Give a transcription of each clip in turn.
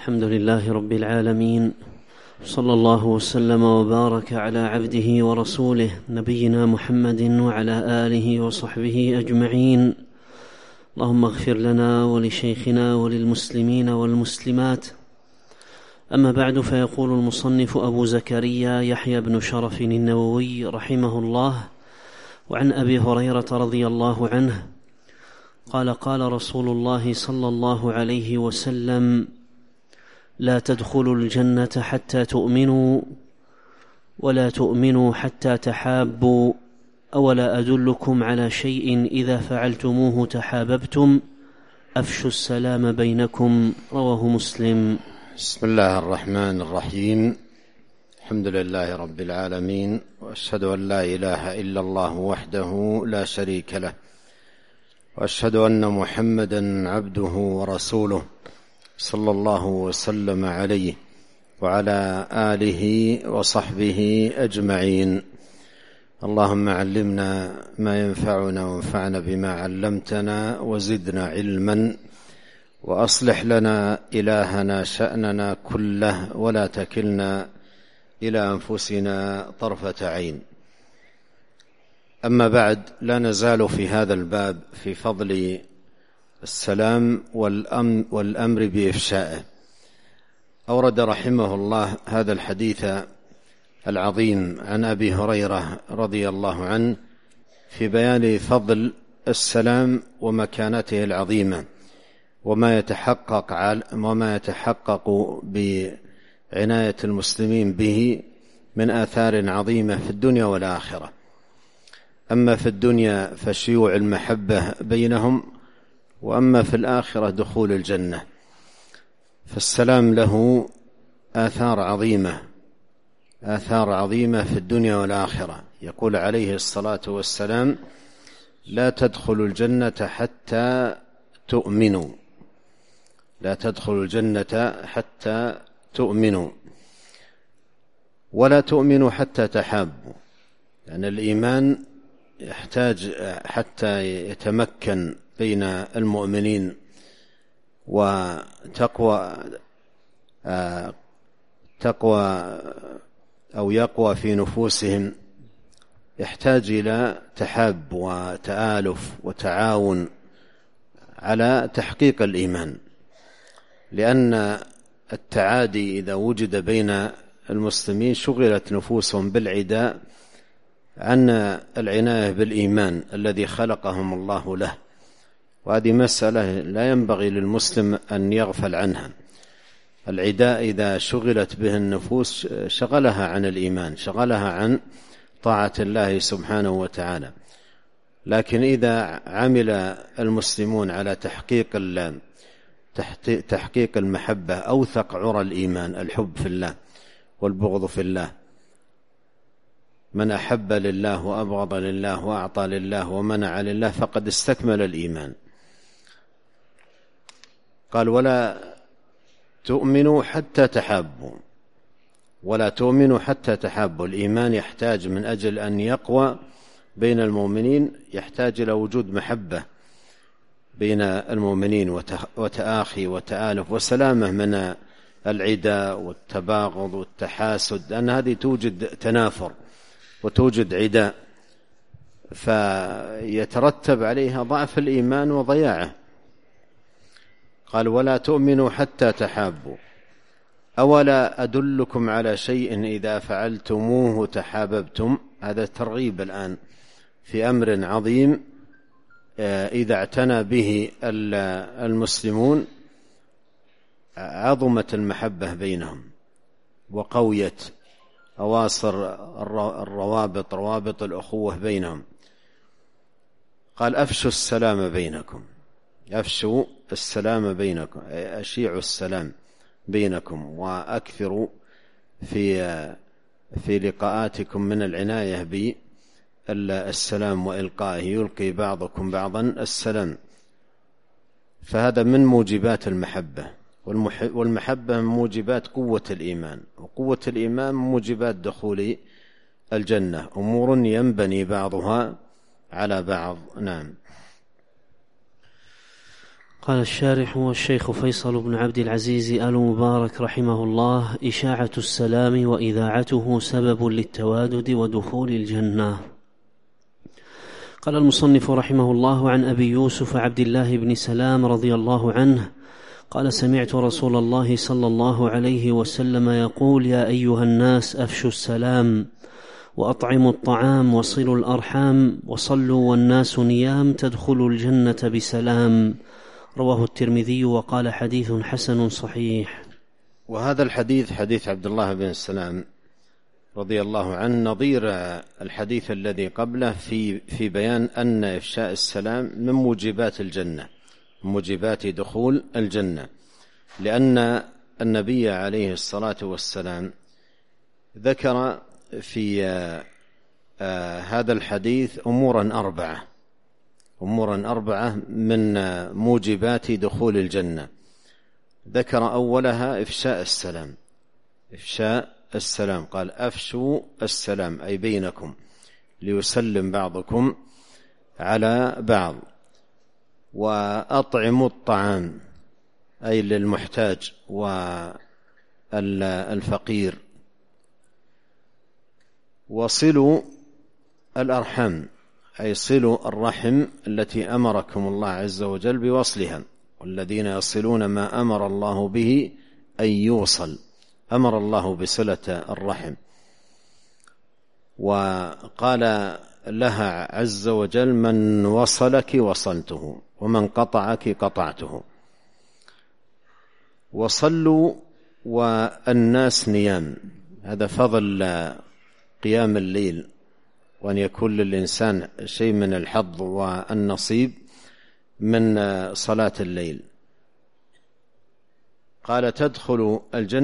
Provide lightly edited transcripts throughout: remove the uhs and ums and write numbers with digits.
الحمد لله رب العالمين، صلى الله وسلم وبارك على عبده ورسوله نبينا محمد وعلى آله وصحبه أجمعين. اللهم اغفر لنا ولشيخنا وللمسلمين والمسلمات. أما بعد، فيقول المصنف أبو زكريا يحيى بن شرف النووي رحمه الله: وعن أبي هريرة رضي الله عنه قال: قال رسول الله صلى الله عليه وسلم: لا تدخلوا الجنة حتى تؤمنوا، ولا تؤمنوا حتى تحابوا، أولا أدلكم على شيء إذا فعلتموه تحاببتم، أفشوا السلام بينكم. رواه مسلم. بسم الله الرحمن الرحيم. الحمد لله رب العالمين، وأشهد أن لا إله إلا الله وحده لا شريك له، وأشهد أن محمدا عبده ورسوله صلى الله وسلم عليه وعلى آله وصحبه أجمعين. اللهم علمنا ما ينفعنا وانفعنا بما علمتنا وزدنا علما، وأصلح لنا إلهنا شأننا كله، ولا تكلنا إلى أنفسنا طرفة عين. أما بعد، لا نزال في هذا الباب في فضل السلام والأمر بإفشائه. أورد رحمه الله هذا الحديث العظيم عن أبي هريرة رضي الله عنه في بيان فضل السلام ومكانته العظيمة، وما يتحقق بعناية المسلمين به من آثار عظيمة في الدنيا والآخرة. أما في الدنيا فشيوع المحبة بينهم، وأما في الآخرة دخول الجنة. فالسلام له آثار عظيمة في الدنيا والآخرة. يقول عليه الصلاة والسلام: لا تدخلوا الجنة حتى تؤمنوا، لا تدخلوا الجنة حتى تؤمنوا، ولا تؤمنوا حتى تحابوا. لأن الإيمان يحتاج حتى يتمكن بين المؤمنين وتقوى أو يقوى في نفوسهم، يحتاج إلى تحاب وتآلف وتعاون على تحقيق الإيمان. لأن التعادي إذا وجد بين المسلمين شغلت نفوسهم بالعداء عن العناية بالإيمان الذي خلقهم الله له، وهذه مسألة لا ينبغي للمسلم أن يغفل عنها. العداء إذا شغلت به النفوس شغلها عن الإيمان، شغلها عن طاعة الله سبحانه وتعالى. لكن إذا عمل المسلمون على تحقيق المحبة، أوثق عرى الإيمان الحب في الله والبغض في الله. من أحب لله وأبغض لله وأعطى لله ومنع لله فقد استكمل الإيمان. قال: ولا تؤمنوا حتى تحابوا، ولا تؤمنوا حتى تحابوا. الإيمان يحتاج من أجل أن يقوى بين المؤمنين، يحتاج إلى وجود محبة بين المؤمنين وتآخي وتآلف وسلامة من العداء والتباغض والتحاسد، لأن هذه توجد تنافر وتوجد عداء، فيترتب عليها ضعف الإيمان وضياعه. قال: ولا تؤمنوا حتى تحابوا، أولا أدلكم على شيء إذا فعلتموه تحاببتم. هذا ترغيب الآن في أمر عظيم إذا اعتنى به المسلمون عظمت المحبة بينهم وقويت أواصر روابط الأخوة بينهم. قال: أفشوا السلام بينكم، أفشوا السلام بينكم، أشيعوا السلام بينكم، وأكثروا في لقاءاتكم من العناية بالسلام وإلقائه، يلقي بعضكم بعضا السلام. فهذا من موجبات المحبة، والمحبة من موجبات قوة الإيمان، وقوة الإيمان من موجبات دخول الجنة. أمور ينبني بعضها على بعض. نعم. قال الشارح والشيخ فيصل بن عبد العزيز آل مبارك رحمه الله: إشاعة السلام وإذاعته سبب للتوادد ودخول الجنة. قال المصنف رحمه الله: عن أبي يوسف عبد الله بن سلام رضي الله عنه قال: سمعت رسول الله صلى الله عليه وسلم يقول: يا أيها الناس أفشوا السلام وأطعموا الطعام وصلوا الأرحام وصلوا والناس نيام تدخلوا الجنة بسلام. رواه الترمذي وقال: حديث حسن صحيح. وهذا الحديث حديث عبد الله بن سلام رضي الله عنه نظير الحديث الذي قبله في بيان أن إفشاء السلام من موجبات الجنة، موجبات دخول الجنة، لأن النبي عليه الصلاة والسلام ذكر في هذا الحديث أمورا أربعة من موجبات دخول الجنة. ذكر أولها إفشاء السلام، قال: أفشوا السلام أي بينكم، ليسلم بعضكم على بعض. وأطعموا الطعام أي للمحتاج والفقير. وصلوا الأرحام أي صلوا الرحم التي أمركم الله عز وجل بوصلها، والذين يصلون ما أمر الله به أن يوصل، أمر الله بصلة الرحم. وقال لها عز وجل: من وصلك وصلته ومن قطعك قطعته. وصلوا والناس نيام، هذا فضل قيام الليل، وأن يكون للإنسان شيء من الحظ والنصيب من صلاة الليل. قال: تدخل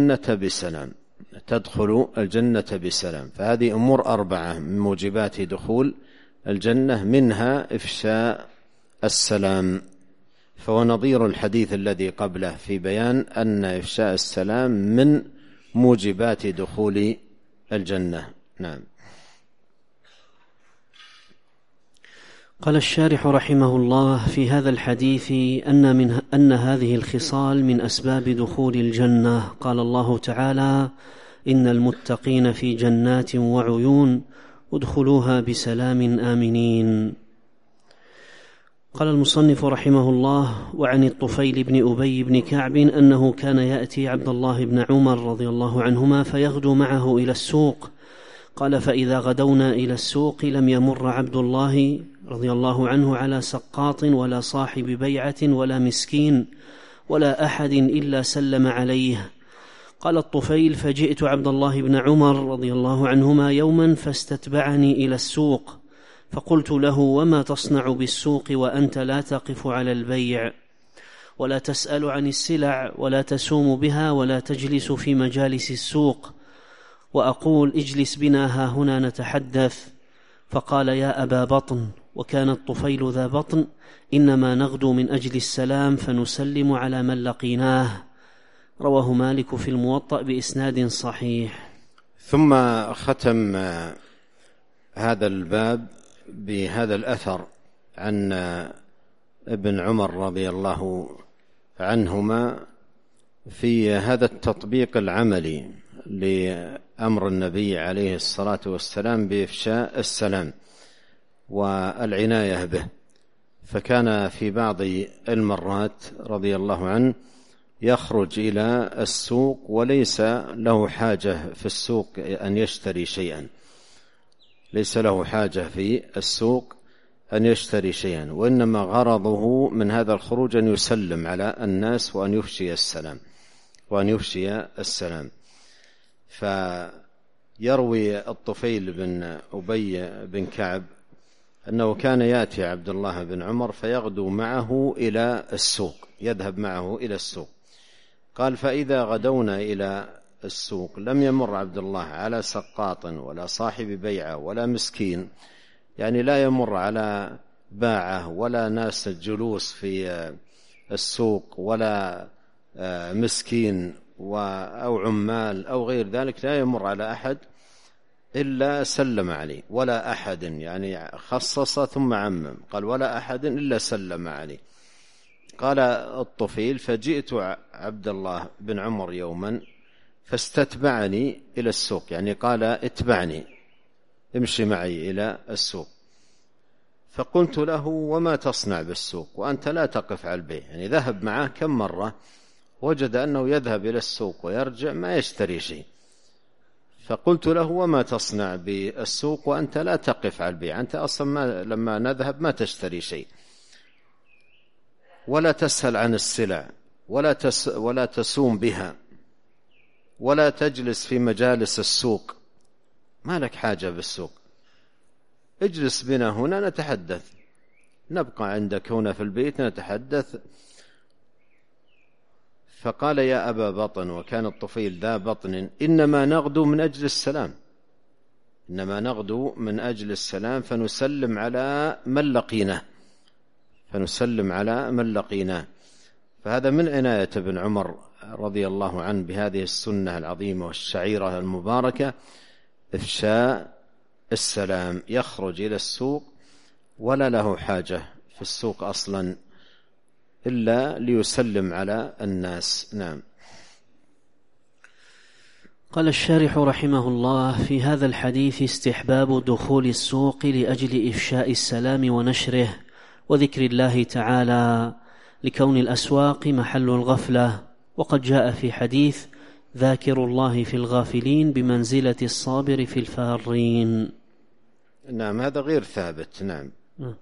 الجنة بسلام. فهذه أمور 4 من موجبات دخول الجنة، منها إفشاء السلام، فهو نظير الحديث الذي قبله في بيان أن إفشاء السلام من موجبات دخول الجنة. نعم. قال الشارح رحمه الله: في هذا الحديث أن هذه الخصال من أسباب دخول الجنة. قال الله تعالى: إن المتقين في جنات وعيون ادخلوها بسلام آمنين. قال المصنف رحمه الله: وعن الطفيل بن أبي بن كعب أنه كان يأتي عبد الله بن عمر رضي الله عنهما فيغدو معه إلى السوق. قال: فإذا غدونا إلى السوق لم يمر عبد الله رضي الله عنه على سقاط ولا صاحب بيعة ولا مسكين ولا أحد إلا سلم عليه. قال الطفيل: فجئت عبد الله بن عمر رضي الله عنهما يوما فاستتبعني إلى السوق، فقلت له: وما تصنع بالسوق وأنت لا تقف على البيع ولا تسأل عن السلع ولا تسوم بها ولا تجلس في مجالس السوق، وأقول: اجلس بنا هاهنا نتحدث؟ فقال: يا أبا بطن، وكان الطفيل ذا بطن، إنما نغدو من أجل السلام فنسلم على من لقيناه. رواه مالك في الموطأ بإسناد صحيح. ثم ختم هذا الباب بهذا الأثر عن ابن عمر رضي الله عنهما في هذا التطبيق العملي لأمر النبي عليه الصلاة والسلام بإفشاء السلام والعناية به. فكان في بعض المرات رضي الله عنه يخرج إلى السوق وليس له حاجة في السوق أن يشتري شيئا، ليس له حاجة في السوق أن يشتري شيئا، وإنما غرضه من هذا الخروج أن يسلم على الناس وأن يفشي السلام. فيروي الطفيل بن أبي بن كعب أنه كان يأتي عبد الله بن عمر فيغدو معه إلى السوق، يذهب معه إلى السوق. قال: فإذا غدونا إلى السوق لم يمر عبد الله على سقاط ولا صاحب بيعة ولا مسكين، يعني لا يمر على باعة ولا ناس الجلوس في السوق ولا مسكين أو عمال أو غير ذلك، لا يمر على أحد إلا سلم عليه، ولا أحد، يعني خصص ثم عمم، قال: ولا أحد إلا سلم عليه. قال الطفيل: فجئت عبد الله بن عمر يوما فاستتبعني إلى السوق، يعني قال: اتبعني، امشي معي إلى السوق. فقلت له: وما تصنع بالسوق وأنت لا تقف على البيع؟ يعني ذهب معه كم مرة، وجد أنه يذهب إلى السوق ويرجع ما يشتري شيء. فقلت له: وما تصنع بالسوق وأنت لا تقف على البيع؟ أنت أصلا لما نذهب ما تشتري شيء، ولا تسأل عن السلع، ولا تسوم بها، ولا تجلس في مجالس السوق، ما لك حاجة بالسوق. اجلس بنا هنا نتحدث، نبقى عندك هنا في البيت نتحدث. فقال: يا أبا بطن، وكان الطفيل ذا بطن، إنما نغدو من أجل السلام، إنما نغدو من أجل السلام، فنسلم على من لقيناه. فهذا من عناية ابن عمر رضي الله عنه بهذه السنة العظيمة والشعيرة المباركة، إفشاء السلام. يخرج إلى السوق ولا له حاجة في السوق أصلا إلا ليسلم على الناس. نعم. قال الشارح رحمه الله: في هذا الحديث استحباب دخول السوق لأجل إفشاء السلام ونشره وذكر الله تعالى، لكون الأسواق محل الغفلة. وقد جاء في حديث: ذاكر الله في الغافلين بمنزلة الصابر في الفارين. نعم، هذا غير ثابت. نعم.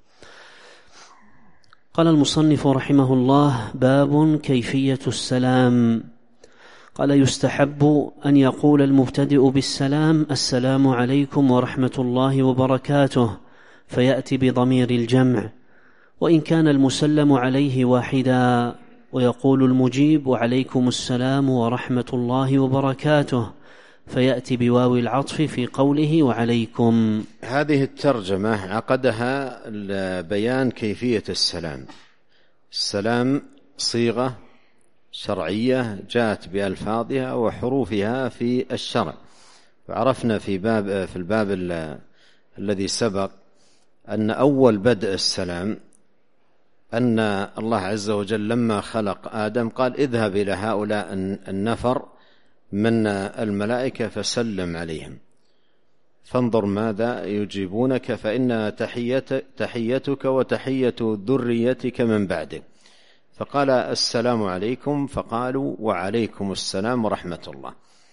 قال المصنف رحمه الله: باب كيفية السلام. قال: يستحب أن يقول المبتدئ بالسلام: السلام عليكم ورحمة الله وبركاته، فيأتي بضمير الجمع، وإن كان المسلم عليه واحدا، ويقول المجيب: وعليكم السلام ورحمة الله وبركاته، فيأتي بواو العطف في قوله وعليكم. هذه الترجمة عقدها لبيان كيفية السلام. السلام صيغة شرعية جاءت بألفاظها وحروفها في الشرع. وعرفنا في الباب الذي سبق أن أول بدء السلام أن الله عز وجل لما خلق آدم قال: اذهب إلى هؤلاء النفر من الملائكة فسلم عليهم، فانظر ماذا يجيبونك، فإن تحيتك وتحية ذريتك من بعدك. فقال: السلام عليكم، فقالوا: وعليكم السلام ورحمة الله.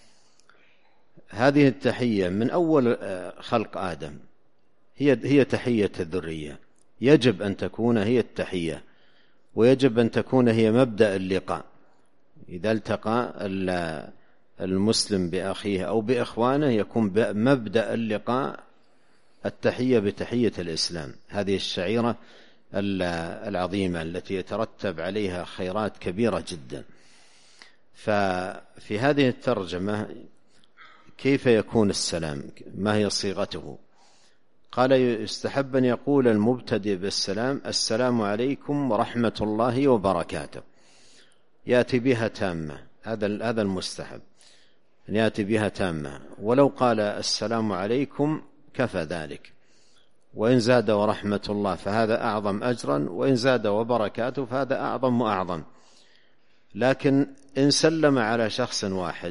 هذه التحية من أول خلق آدم هي تحية الذرية، يجب أن تكون هي التحية، ويجب أن تكون هي مبدأ اللقاء. إذا التقى المسلم بأخيه أو بإخوانه يكون مبدأ اللقاء التحية بتحية الإسلام، هذه الشعيرة العظيمة التي يترتب عليها خيرات كبيرة جدا. ففي هذه الترجمة كيف يكون السلام؟ ما هي صيغته؟ قال: يستحب أن يقول المبتدئ بالسلام: السلام عليكم ورحمة الله وبركاته، يأتي بها تامة. هذا المستحب، أن يأتي بها تامة. ولو قال السلام عليكم كفى ذلك، وإن زاد ورحمة الله فهذا أعظم أجرا، وإن زاد وبركاته فهذا أعظم وأعظم. لكن إن سلم على شخص واحد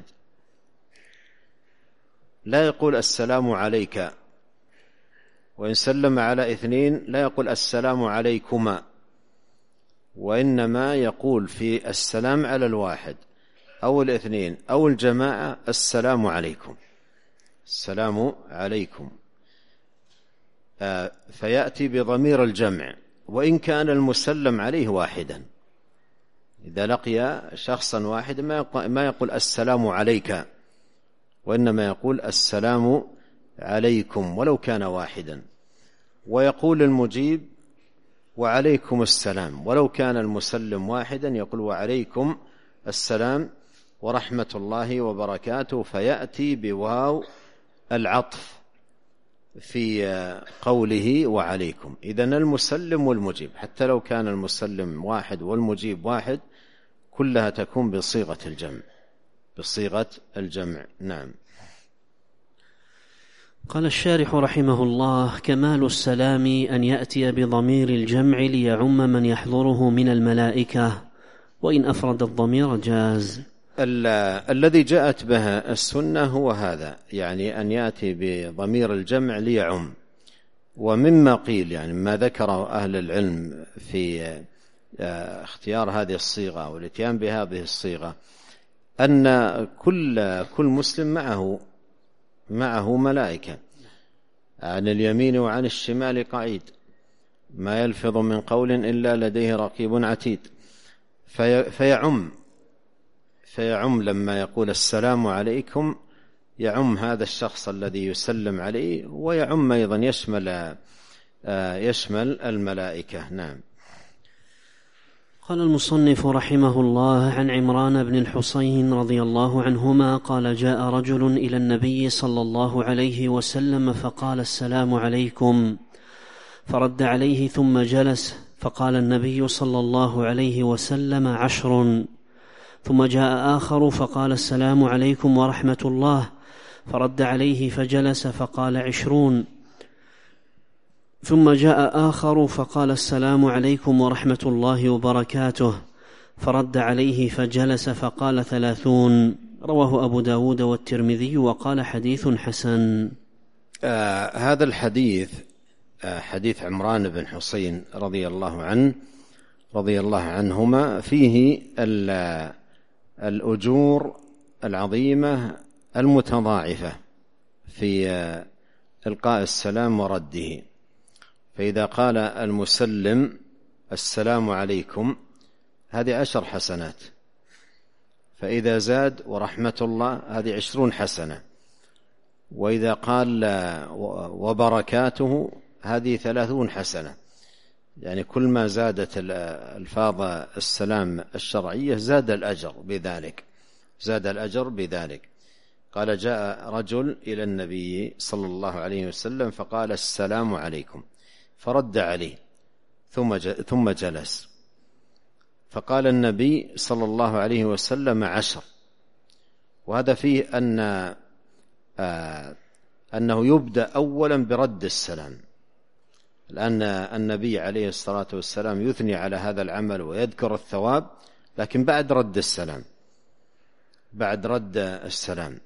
لا يقول السلام عليك، وإن سلم على اثنين لا يقول السلام عليكما، وإنما يقول في السلام على الواحد أو الاثنين أو الجماعة: السلام عليكم، السلام عليكم. فيأتي بضمير الجمع، وإن كان المسلم عليه واحدا. إذا لقي شخصا واحدا ما يقول السلام عليك، وإنما يقول السلام عليكم ولو كان واحدا. ويقول المجيب: وعليكم السلام، ولو كان المسلم واحدا يقول: وعليكم السلام ورحمة الله وبركاته، فيأتي بواو العطف في قوله وعليكم. إذن المسلم والمجيب، حتى لو كان المسلم واحد والمجيب واحد، كلها تكون بصيغة الجمع. نعم. قال الشارح رحمه الله: كمال السلام أن يأتي بضمير الجمع ليعم من يحضره من الملائكة، وإن أفرد الضمير جاز. الذي جاءت به السنة هو هذا، يعني أن يأتي بضمير الجمع ليعم. ومما قيل، يعني ما ذكره أهل العلم في اختيار هذه الصيغة والاتيان بهذه الصيغة، أن كل مسلم معه ملائكة عن اليمين وعن الشمال قعيد، ما يلفظ من قول إلا لديه رقيب عتيد. فيعم لما يقول السلام عليكم، يعم هذا الشخص الذي يسلم عليه، ويعم أيضا يشمل الملائكة. نعم. قال المصنف رحمه الله: عن عمران بن الحصين رضي الله عنهما قال: جاء رجل إلى النبي صلى الله عليه وسلم فقال: السلام عليكم، فرد عليه ثم جلس، فقال النبي صلى الله عليه وسلم: 10. ثم جاء آخر فقال: السلام عليكم ورحمة الله، فرد عليه فجلس، فقال: 20. ثم جاء آخر فقال: السلام عليكم ورحمة الله وبركاته، فرد عليه فجلس، فقال: 30. رواه أبو داود والترمذي وقال: حديث حسن. هذا الحديث حديث عمران بن حصين رضي الله عنهما فيه الأجور العظيمة المتضاعفة في إلقاء السلام ورده. فإذا قال المسلم: السلام عليكم، هذه 10 حسنات. فإذا زاد: ورحمة الله، هذه 20 حسنة. وإذا قال: وبركاته، هذه 30 حسنة. يعني كل ما زادت الفاظ السلام الشرعية زاد الأجر بذلك. قال: جاء رجل إلى النبي صلى الله عليه وسلم فقال: السلام عليكم، فرد عليه ثم جلس، فقال النبي صلى الله عليه وسلم: 10. وهذا فيه أنه يبدأ أولا برد السلام، لأن النبي عليه الصلاة والسلام يثني على هذا العمل ويذكر الثواب، لكن بعد رد السلام.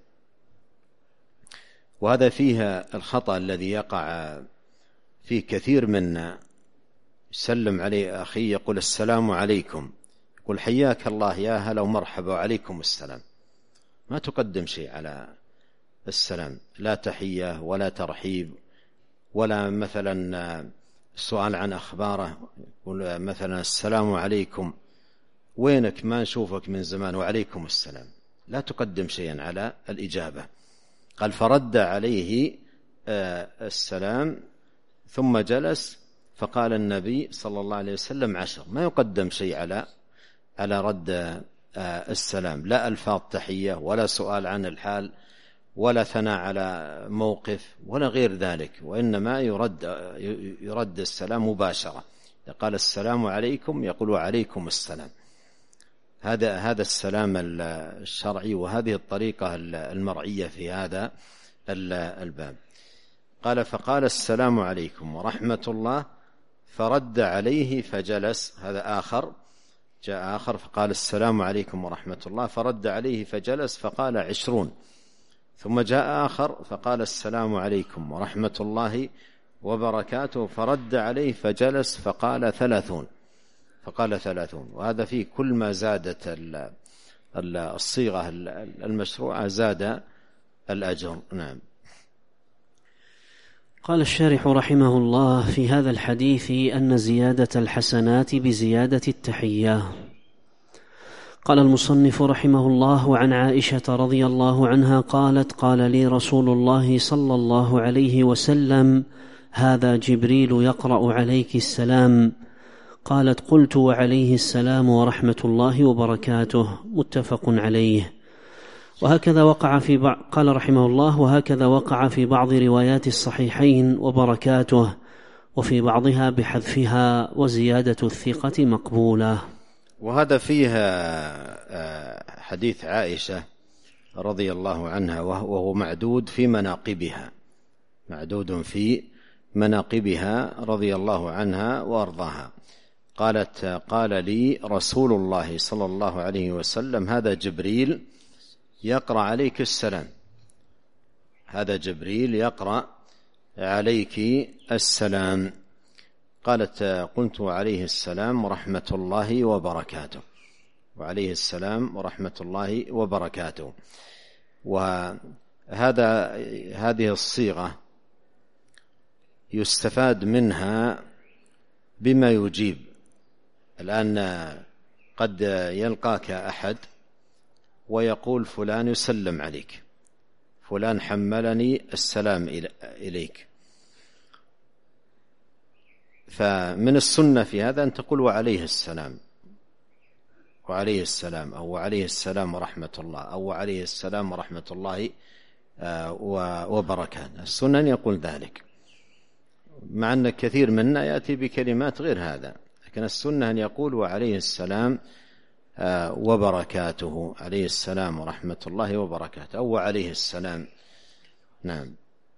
وهذا فيها الخطأ الذي يقع فيه كثير منا، يسلم عليه أخي يقول: السلام عليكم، يقول: حياك الله، يا هلا ومرحبا وعليكم السلام. ما تقدم شيء على السلام، لا تحية ولا ترحيب، ولا مثلا السؤال عن أخباره، يقول مثلا: السلام عليكم، وينك، ما نشوفك من زمان، وعليكم السلام. لا تقدم شيئا على الإجابة. قال: فرد عليه السلام ثم جلس، فقال النبي صلى الله عليه وسلم: 10. ما يقدم شيء على رد السلام، لا ألفاظ تحية، ولا سؤال عن الحال، ولا ثناء على موقف، ولا غير ذلك، وإنما يرد السلام مباشرة. قال: السلام عليكم، يقول: وعليكم السلام. هذا السلام الشرعي، وهذه الطريقة المرعية في هذا الباب. قال: فقال: السلام عليكم ورحمة الله، فرد عليه فجلس. هذا جاء آخر فقال: السلام عليكم ورحمة الله، فرد عليه فجلس، فقال: 20. ثم جاء آخر فقال: السلام عليكم ورحمة الله وبركاته، فرد عليه فجلس، فقال: 30. وهذا فيه كل ما زادت الصيغة المشروعة زاد الأجر. نعم. قال الشارح رحمه الله: في هذا الحديث أن زيادة الحسنات بزيادة التحية. قال المصنف رحمه الله: وعن عائشة رضي الله عنها قالت: قال لي رسول الله صلى الله عليه وسلم: هذا جبريل يقرأ عليك السلام. قالت: قلت: وعليه السلام ورحمة الله وبركاته. متفق عليه. وهكذا وقع قال رحمه الله: وهكذا وقع في بعض روايات الصحيحين وبركاته، وفي بعضها بحذفها، وزيادة الثقة مقبولة. وهذا فيها حديث عائشة رضي الله عنها، وهو معدود في مناقبها، معدود في مناقبها رضي الله عنها وأرضاها. قالت: قال لي رسول الله صلى الله عليه وسلم: هذا جبريل يقرأ عليك السلام، هذا جبريل يقرأ عليك السلام. قالت: قلت: عليه السلام ورحمة الله وبركاته. وعليه السلام ورحمة الله وبركاته. هذه الصيغة يستفاد منها بما يجيب. الآن قد يلقاك أحد ويقول: فلان يسلم عليك، فلان حملني السلام إليك. فمن السنة في هذا أن تقول: وعليه السلام، وعليه السلام، أو وعليه السلام ورحمة الله، أو وعليه السلام ورحمة الله وبركاته. السنة أن يقول ذلك، مع أن كثير منا يأتي بكلمات غير هذا، لكن السنة أن يقول: وعليه السلام وبركاته، عليه السلام ورحمة الله وبركاته، أو وعليه السلام. نعم.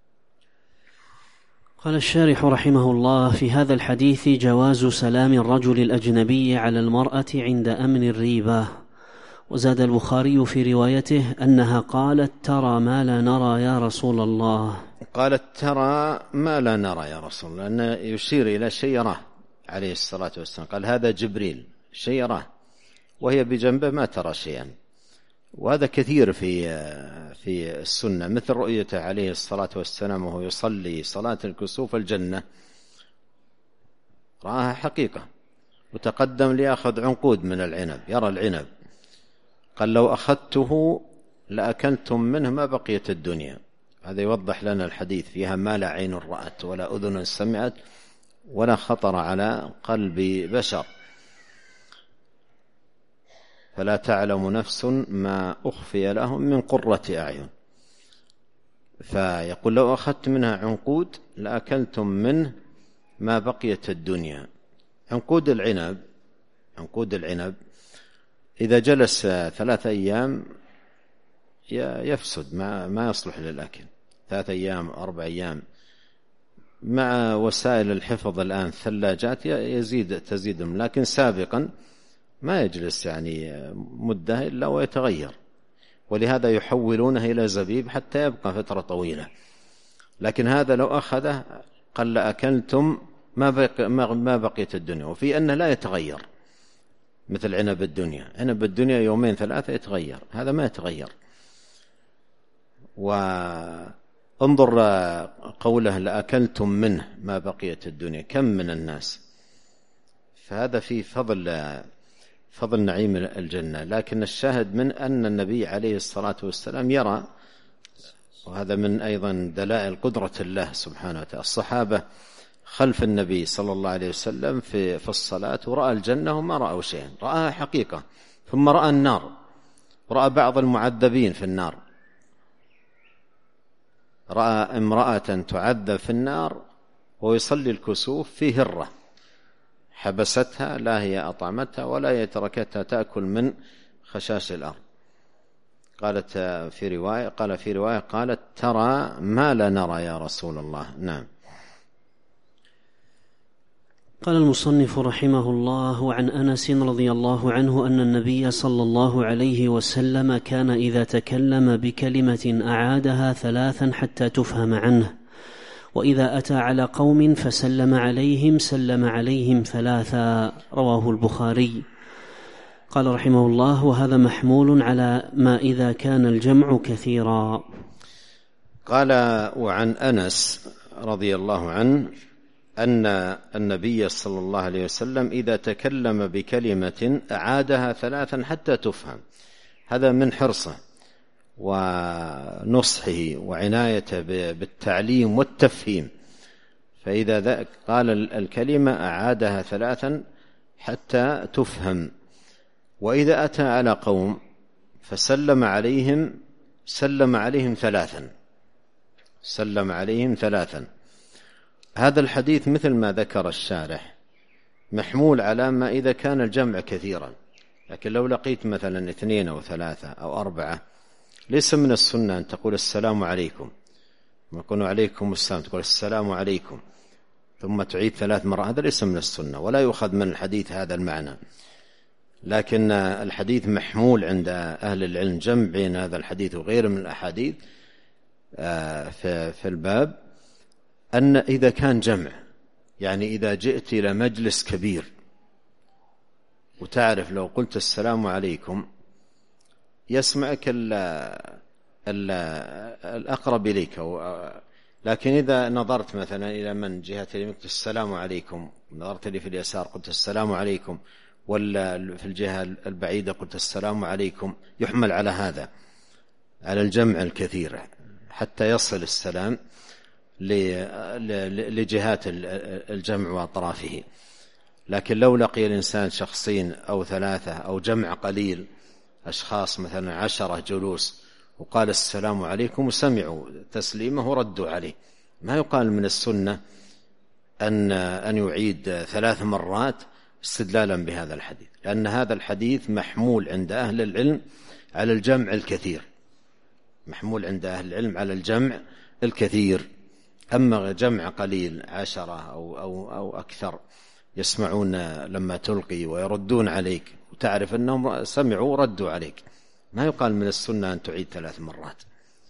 قال الشارح رحمه الله: في هذا الحديث جواز سلام الرجل الأجنبي على المرأة عند أمن الريبة. وزاد البخاري في روايته أنها قالت: ترى ما لا نرى يا رسول الله. قالت: ترى ما لا نرى يا رسول الله، لأنه يشير إلى شيء يراه عليه الصلاة والسلام. قال: هذا جبريل، شيء يراه، وهي بجنبه ما ترى شيئا. وهذا كثير في السنة، مثل رؤيته عليه الصلاة والسلام وهو يصلي صلاة الكسوف الجنة، رآها حقيقة، وتقدم ليأخذ عنقود من العنب، يرى العنب، قال: لو أخذته لأكلتم منه ما بقيت الدنيا. هذا يوضح لنا الحديث فيها ما لا عين رأت ولا أذن سمعت ولا خطر على قلب بشر. فلا تعلم نفس ما أخفي لهم من قرة أعين. فيقول: لو أخذت منها عنقود لأكلتم منه ما بقيت الدنيا. عنقود العنب إذا جلس 3 أيام يفسد، ما يصلح للأكل. 3 أيام 4 أيام، مع وسائل الحفظ الآن الثلاجات تزيدهم، لكن سابقا ما يجلس مدة إلا ويتغير، ولهذا يحولونه إلى زبيب حتى يبقى فترة طويلة. لكن هذا لو أخذه قل أكلتم ما بقيت الدنيا. وفي أنه لا يتغير مثل عنب الدنيا. عنب الدنيا 2 3 يتغير، هذا ما يتغير. وانظر قوله: لأكلتم منه ما بقيت الدنيا، كم من الناس. فهذا في فضل نعيم الجنة. لكن الشاهد من أن النبي عليه الصلاة والسلام يرى، وهذا من أيضا دلائل قدرة الله سبحانه وتعالى. الصحابة خلف النبي صلى الله عليه وسلم في الصلاة، ورأى الجنة وما رأوا شيئا، رأها حقيقة. ثم رأى النار، رأى بعض المعذبين في النار، رأى امرأة تعذب في النار ويصلي الكسوف في هرة حبستها، لا هي أطعمتها ولا هي تركتها تأكل من خشاش الأرض. قال في رواية قالت: ترى ما لا نرى يا رسول الله. نعم. قال المصنف رحمه الله: عن أنس رضي الله عنه أن النبي صلى الله عليه وسلم كان إذا تكلم بكلمة أعادها 3 حتى تفهم عنه، وإذا أتى على قوم فسلم عليهم سلم عليهم 3. رواه البخاري. قال رحمه الله: وهذا محمول على ما إذا كان الجمع كثيرا. قال: وعن أنس رضي الله عنه أن النبي صلى الله عليه وسلم إذا تكلم بكلمة أعادها 3 حتى تفهم. هذا من حرصه ونصحه وعنايته بالتعليم والتفهيم. فإذا قال الكلمة أعادها 3 حتى تفهم. وإذا أتى على قوم فسلم عليهم سلم عليهم 3. سلم عليهم 3. هذا الحديث مثل ما ذكر الشارح محمول على ما إذا كان الجمع كثيرا. لكن لو لقيت مثلا 2 أو 3 أو 4 ليس من السنة أن تقول السلام عليكم، يقول عليكم السلام تقول السلام عليكم ثم تعيد 3 مرات، هذا ليس من السنة ولا يؤخذ من الحديث هذا المعنى. لكن الحديث محمول عند أهل العلم، جمع بين هذا الحديث وغيره من الأحاديث في الباب، أن إذا كان جمع، يعني إذا جئت إلى مجلس كبير وتعرف لو قلت السلام عليكم يسمعك الأقرب إليك، لكن إذا نظرت مثلا إلى من جهة يمينك السلام عليكم، نظرت لي في اليسار قلت السلام عليكم، ولا في الجهة البعيدة قلت السلام عليكم، يحمل على هذا، على الجمع الكثير حتى يصل السلام لجهات الجمع وأطرافه. لكن لو لقي الإنسان شخصين أو 3 أو جمع قليل، أشخاص مثلا 10 جلوس، وقال السلام عليكم وسمعوا تسليمه وردوا عليه، ما يقال من السنة أن يعيد 3 مرات استدلالا بهذا الحديث، لأن هذا الحديث محمول عند أهل العلم على الجمع الكثير، محمول عند أهل العلم على الجمع الكثير. أما جمع قليل 10 أو أكثر يسمعون لما تلقي ويردون عليك وتعرف أنهم سمعوا وردوا عليك، ما يقال من السنة أن تعيد 3 مرات.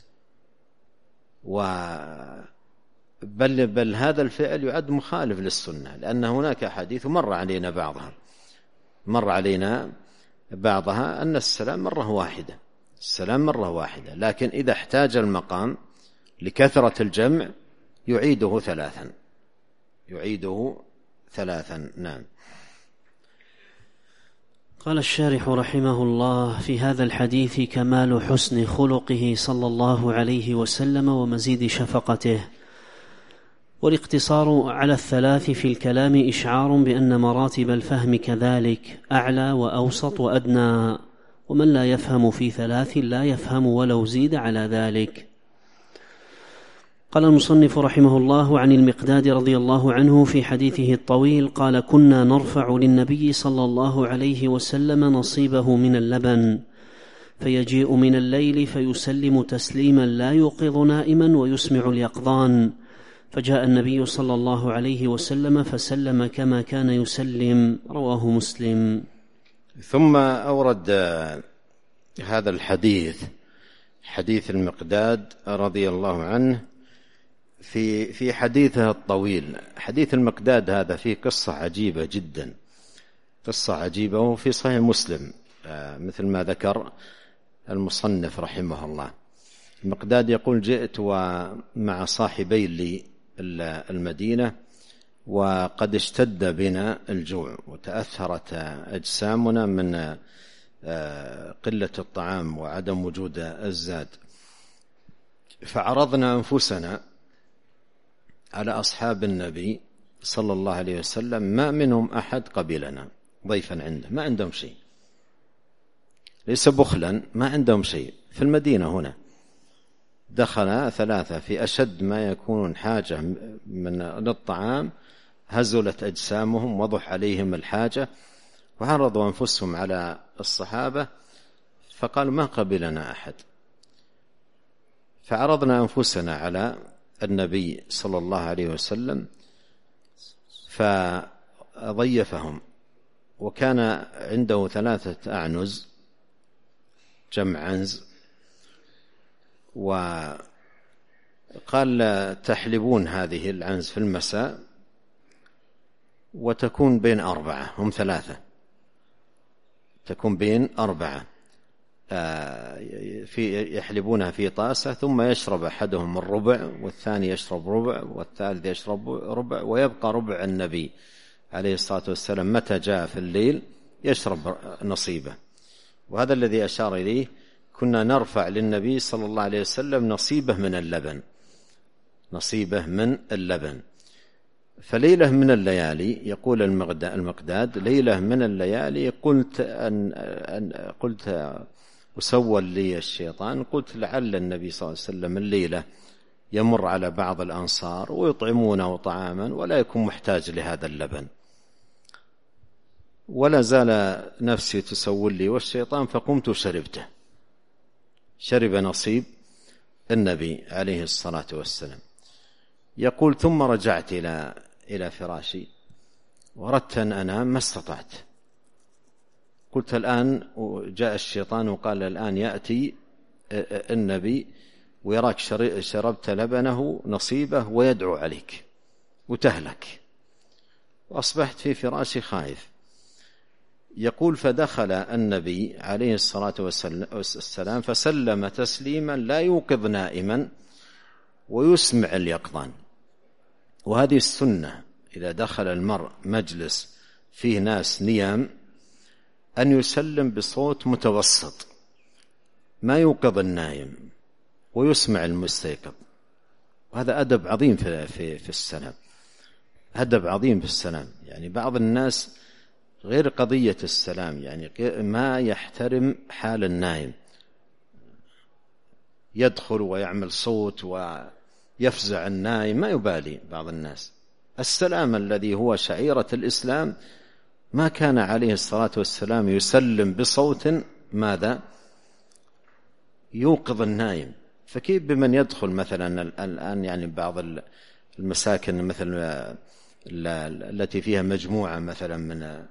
بل هذا الفعل يعد مخالف للسنة، لأن هناك أحاديث مر علينا بعضها أن السلام مرة واحدة، لكن إذا احتاج المقام لكثرة الجمع يعيده ثلاثا. نعم. قال الشارح رحمه الله: في هذا الحديث كمال حسن خلقه صلى الله عليه وسلم ومزيد شفقته، والاقتصار على 3 في الكلام إشعار بأن مراتب الفهم كذلك، أعلى وأوسط وأدنى، ومن لا يفهم في 3 لا يفهم ولو زيد على ذلك. قال المصنف رحمه الله: عن المقداد رضي الله عنه في حديثه الطويل قال: كنا نرفع للنبي صلى الله عليه وسلم نصيبه من اللبن، فيجيء من الليل فيسلم تسليما لا يوقظ نائما ويسمع اليقظان، فجاء النبي صلى الله عليه وسلم فسلم كما كان يسلم. رواه مسلم. ثم أورد هذا الحديث، حديث المقداد رضي الله عنه، في حديثه الطويل. حديث المقداد هذا فيه قصة عجيبة جدا، قصة عجيبة، وفي صحيح مسلم مثل ما ذكر المصنف رحمه الله. المقداد يقول: جئت ومع صاحبي لي المدينة، وقد اشتد بنا الجوع وتأثرت أجسامنا من قلة الطعام وعدم وجود الزاد، فعرضنا أنفسنا على أصحاب النبي صلى الله عليه وسلم، ما منهم أحد قبلنا ضيفا عنده، ما عندهم شيء، ليس بخلا، ما عندهم شيء. في المدينة هنا دخل 3 في أشد ما يكون حاجة للطعام، هزلت أجسامهم، وضح عليهم الحاجة، وعرضوا أنفسهم على الصحابة فقالوا: ما قبلنا أحد. فعرضنا أنفسنا على النبي صلى الله عليه وسلم فضيفهم، وكان عنده 3 أعنز، جمع عنز، وقال: تحلبون هذه العنز في المساء وتكون بين 4، هم 3، تكون بين 4، يحلبونها في طاسة، ثم يشرب أحدهم الربع، والثاني يشرب ربع، والثالث يشرب ربع، ويبقى ربع النبي عليه الصلاة والسلام متى جاء في الليل يشرب نصيبه. وهذا الذي أشار إليه: كنا نرفع للنبي صلى الله عليه وسلم نصيبه من اللبن. فليلة من الليالي، يقول المقداد: ليلة من الليالي قلت وسول لي الشيطان، قلت لعل النبي صلى الله عليه وسلم الليلة يمر على بعض الأنصار ويطعمونه طعاما ولا يكون محتاج لهذا اللبن. ولا زال نفسي تسول لي والشيطان، فقمت شرب نصيب النبي عليه الصلاة والسلام. يقول: ثم رجعت إلى فراشي وأردت أن أنام ما استطعت. قلت الآن، جاء الشيطان وقال: الآن يأتي النبي ويراك شربت لبنه نصيبه ويدعو عليك وتهلك. وأصبحت في فراشي خائف. يقول: فدخل النبي عليه الصلاة والسلام فسلم تسليما لا يوقظ نائما ويسمع اليقظان. وهذه السنة، إذا دخل المرء مجلس فيه ناس نيام أن يسلم بصوت متوسط ما يوقظ النائم ويسمع المستيقظ. وهذا أدب عظيم في السلام، أدب عظيم في السلام. يعني بعض الناس غير قضية السلام، يعني ما يحترم حال النائم، يدخل ويعمل صوت ويفزع النائم، ما يبالي بعض الناس. السلام الذي هو شعيرة الإسلام ما كان عليه الصلاة والسلام يسلم بصوت ماذا يوقظ النائم. فكيف بمن يدخل مثلا الآن، يعني بعض المساكن مثلا التي فيها مجموعة مثلا من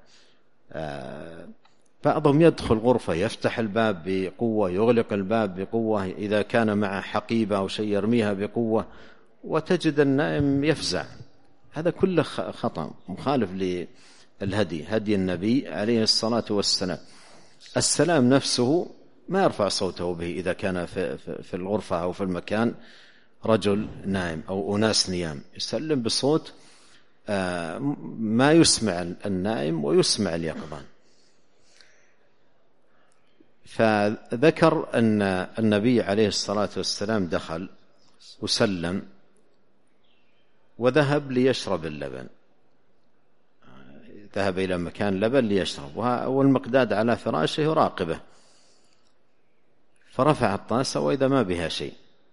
بعضهم يدخل غرفة يفتح الباب بقوة، يغلق الباب بقوة، إذا كان مع حقيبة أو شيء يرميها بقوة، وتجد النائم يفزع. هذا كله خطأ مخالف للهدي، هدي النبي عليه الصلاة والسلام. السلام نفسه ما يرفع صوته به إذا كان في الغرفة أو في المكان رجل نائم أو أناس نيام، يسلم بصوت ما يسمع النائم ويسمع اليقظان. فذكر أن النبي عليه الصلاة والسلام دخل وسلم وذهب ليشرب اللبن، ذهب إلى مكان لبن ليشرب، والمقداد على فراشه يراقبه، فرفع الطاسة وإذا ما بها شيء،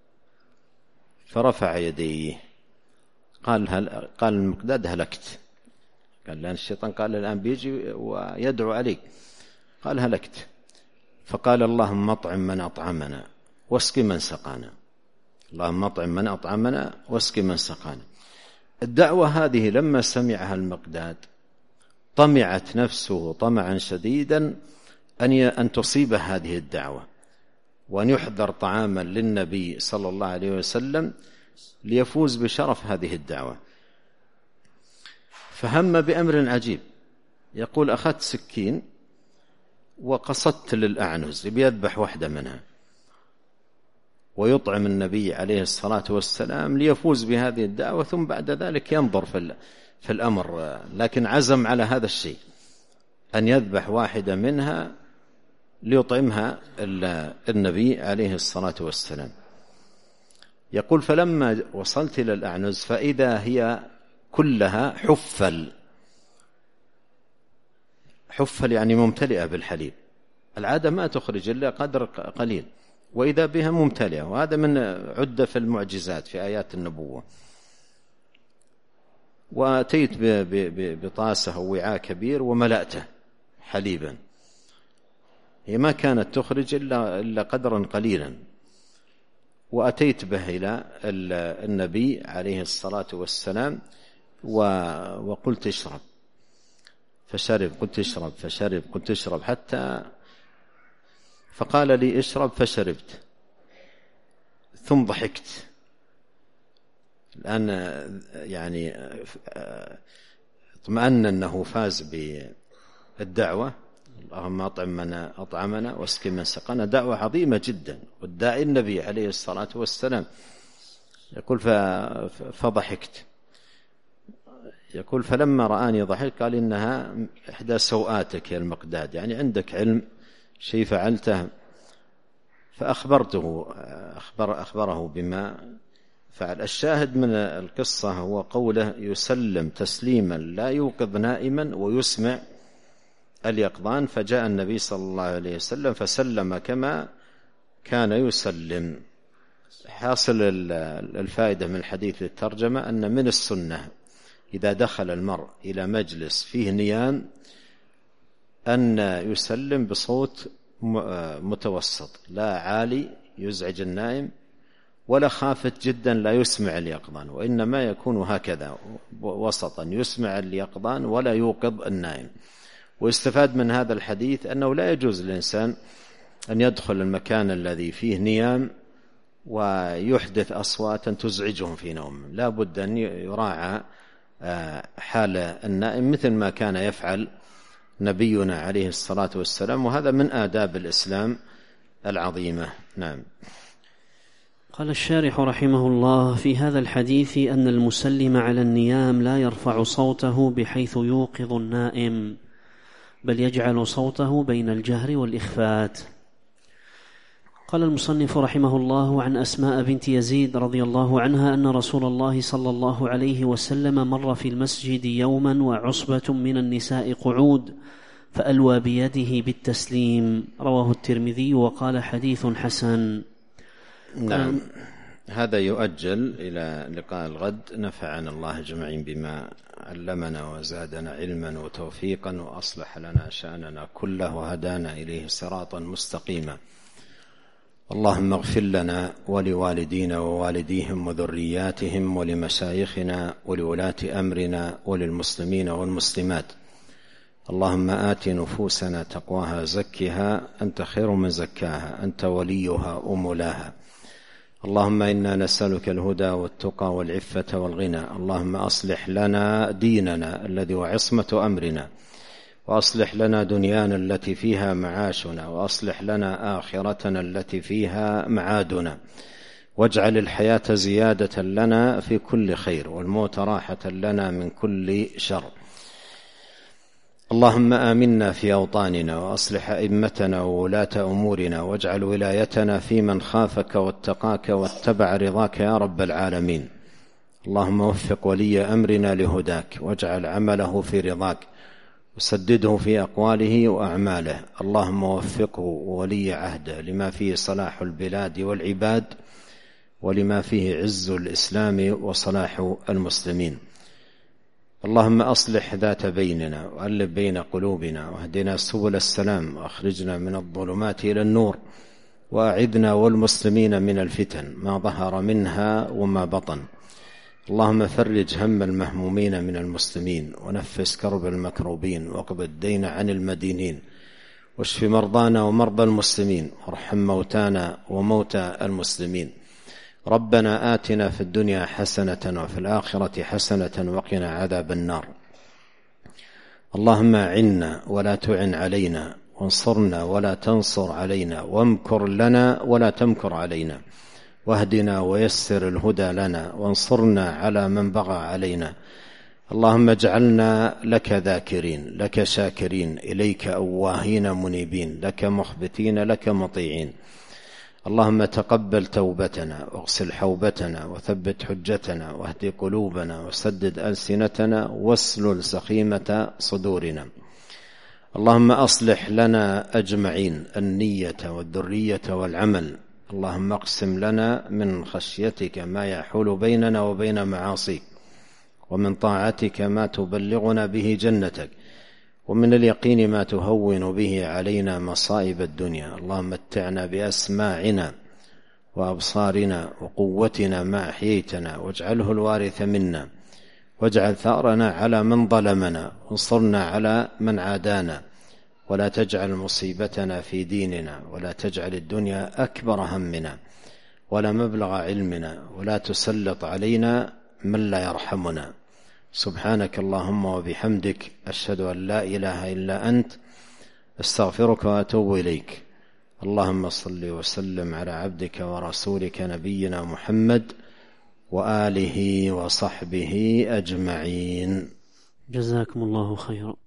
فرفع يديه. قال المقداد: هلكت. قال: لأن الشيطان قال الآن بيجي ويدعو عليك. قال: هلكت. فقال: اللهم اطعم من أطعمنا واسق من سقانا، اللهم اطعم من أطعمنا واسق من سقانا. الدعوة هذه لما سمعها المقداد طمعت نفسه طمعا شديدا أن تصيب هذه الدعوة، وأن يحضر طعاما للنبي صلى الله عليه وسلم ليفوز بشرف هذه الدعوة. فهم بأمر عجيب. يقول: أخذت سكين وقصدت للأعنز بيذبح واحدة منها ويطعم النبي عليه الصلاة والسلام ليفوز بهذه الدعوة، ثم بعد ذلك ينظر في الأمر. لكن عزم على هذا الشيء، أن يذبح واحدة منها ليطعمها النبي عليه الصلاة والسلام. يقول: فلما وصلت إلى الأعنز فإذا هي كلها حفل يعني ممتلئة بالحليب. العادة ما تخرج إلا قدر قليل، وإذا بها ممتلئة، وهذا من عدة في المعجزات في آيات النبوة. وأتيت بطاسة أو وعاء كبير وملأته حليبا، هي ما كانت تخرج إلا قدرا قليلا، وأتيت به إلى النبي عليه الصلاة والسلام وقلت: اشرب. فشرب. قلت: اشرب. فشرب. قلت: اشرب. حتى فقال لي: اشرب. فشربت، ثم ضحكت. الآن يعني اطمأن أنه فاز بالدعوة، اللهم أطعم من أطعمنا واسق من سقانا، دعوة عظيمة جدا، والداعي النبي عليه الصلاة والسلام. يقول: فضحكت. يقول: فلما رآني ضحك قال: إنها إحدى سوآتك يا المقداد، يعني عندك علم شيء فعلته. فأخبرته أخبره بما فعل. الشاهد من القصة هو قوله: يسلم تسليما لا يوقظ نائما ويسمع اليقظان. فجاء النبي صلى الله عليه وسلم فسلم كما كان يسلم. حاصل الفائدة من الحديث الترجمة أن من السنة إذا دخل المرء إلى مجلس فيه نيام أن يسلم بصوت متوسط، لا عالي يزعج النائم ولا خافت جدا لا يسمع اليقظان، وإنما يكون هكذا وسطا، يسمع اليقظان ولا يوقظ النائم. واستفاد من هذا الحديث أنه لا يجوز للإنسان أن يدخل المكان الذي فيه نيام ويحدث أصواتا تزعجهم في نومهم، لا بد أن يراعى حال النائم مثل ما كان يفعل نبينا عليه الصلاة والسلام، وهذا من آداب الإسلام العظيمة. نعم. قال الشارح رحمه الله: في هذا الحديث أن المسلم على النيام لا يرفع صوته بحيث يوقظ النائم، بل يجعل صوته بين الجهر والإخفات. قال المصنف رحمه الله: عن أسماء بنت يزيد رضي الله عنها أن رسول الله صلى الله عليه وسلم مر في المسجد يوما وعصبة من النساء قعود فألوى بيده بالتسليم. رواه الترمذي وقال حديث حسن. نعم. هذا يؤجل إلى لقاء الغد. نفعنا الله أجمعين بما علمنا وزادنا علما وتوفيقا وأصلح لنا شأننا كله وهدانا إليه صراطا مستقيما. اللهم اغفر لنا ولوالدينا ووالديهم وذرياتهم ولمشايخنا ولولاة أمرنا وللمسلمين والمسلمات. اللهم آت نفوسنا تقواها زكها أنت خير من زكاها أنت وليها ومولاها. اللهم إنا نسألك الهدى والتقى والعفة والغنى. اللهم أصلح لنا ديننا الذي هو عصمة أمرنا، وأصلح لنا دنيانا التي فيها معاشنا، وأصلح لنا آخرتنا التي فيها معادنا، واجعل الحياة زيادة لنا في كل خير والموت راحة لنا من كل شر. اللهم آمنا في أوطاننا وأصلح أئمتنا وولاة أمورنا، واجعل ولايتنا في من خافك واتقاك واتبع رضاك يا رب العالمين. اللهم وفق ولي أمرنا لهداك، واجعل عمله في رضاك، وسدده في أقواله وأعماله. اللهم وفقه وولي عهده لما فيه صلاح البلاد والعباد، ولما فيه عز الإسلام وصلاح المسلمين. اللهم أصلح ذات بيننا وألف بين قلوبنا، واهدنا سبل السلام، وأخرجنا من الظلمات إلى النور، وأعذنا والمسلمين من الفتن ما ظهر منها وما بطن. اللهم فرج هم المهمومين من المسلمين، ونفس كرب المكروبين، واقض الدين عن المدينين، واشف مرضانا ومرضى المسلمين، وارحم موتانا وموتى المسلمين. ربنا آتنا في الدنيا حسنة وفي الآخرة حسنة وقنا عذاب النار. اللهم أعنا ولا تعن علينا، وانصرنا ولا تنصر علينا، وامكر لنا ولا تمكر علينا، واهدنا ويسر الهدى لنا، وانصرنا على من بغى علينا. اللهم اجعلنا لك ذاكرين، لك شاكرين، إليك أواهين منيبين، لك مخبتين، لك مطيعين. اللهم تقبل توبتنا، واغسل حوبتنا، وثبت حجتنا، واهد قلوبنا، وسدد ألسنتنا، واسلل سخيمة صدورنا. اللهم أصلح لنا أجمعين النية والذرية والعمل. اللهم اقسم لنا من خشيتك ما يحول بيننا وبين معاصيك، ومن طاعتك ما تبلغنا به جنتك، ومن اليقين ما تهون به علينا مصائب الدنيا. اللهم متعنا بأسماعنا وأبصارنا وقوتنا ما أحييتنا، واجعله الوارث منا، واجعل ثأرنا على من ظلمنا، وانصرنا على من عادانا، ولا تجعل مصيبتنا في ديننا، ولا تجعل الدنيا أكبر همنا ولا مبلغ علمنا، ولا تسلط علينا من لا يرحمنا. سبحانك اللهم وبحمدك، أشهد أن لا إله إلا أنت، استغفرك وأتوب إليك. اللهم صل وسلم على عبدك ورسولك نبينا محمد وآله وصحبه أجمعين. جزاكم الله خيرا.